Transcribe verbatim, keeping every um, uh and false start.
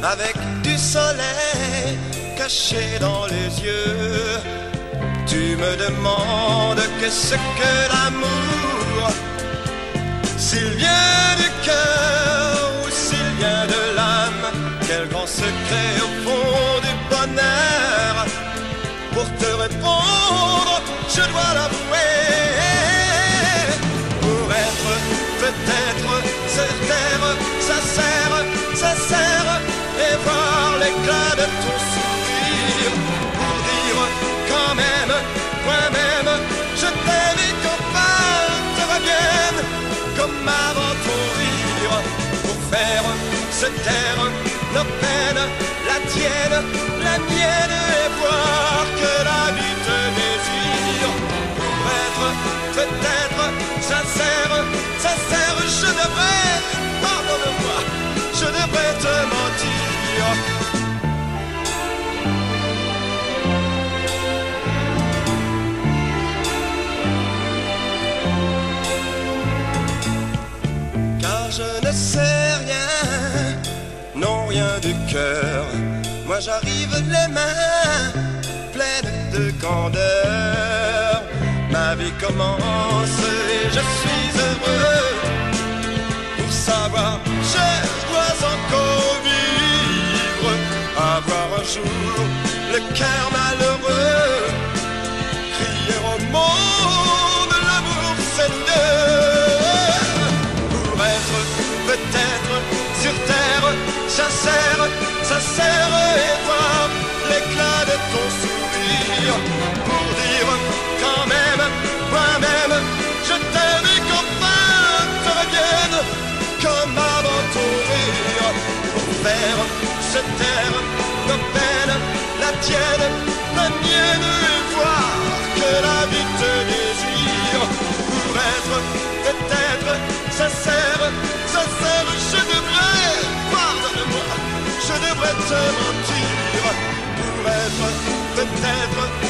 avec du soleil caché dans les yeux. Tu me demandes qu'est-ce que l'amour, s'il vient du cœur ou s'il vient de l'âme. Quel grand secret au fond du bonheur. Pour te répondre, je dois l'avouer. Pour être peut-être sur terre, sincère, sincère, et voir l'éclat de ton sourire. Pour dire quand même, toi-même, je t'aime et qu'enfin te revienne comme avant ton rire. Pour faire se taire nos peines, la tienne, la mienne, et voir que la vie te désire. Pour être peut-être sincère, sincère, je devrais, pardonne-moi, je devrais te mentir. Car je ne sais rien, non rien du cœur. Moi j'arrive les mains pleines de candeur. Ma vie commence et je suis heureux. Pour savoir, je dois encore vivre, avoir un jour le cœur malheureux. Crier au monde, l'amour c'est mieux. Pour être peut-être sur terre, sincère, sincère, et voir l'éclat de ton sourire. Pour dire quand même, moi-même, je t'aime et qu'enfin te revienne comme avant ton rire. Pour faire se taire nos peines, la tienne, la mienne, et voir que la vie te désire. Pour être peut-être sincère, sincère, je devrais, pardonne-moi, je devrais te mentir. Pour être peut-être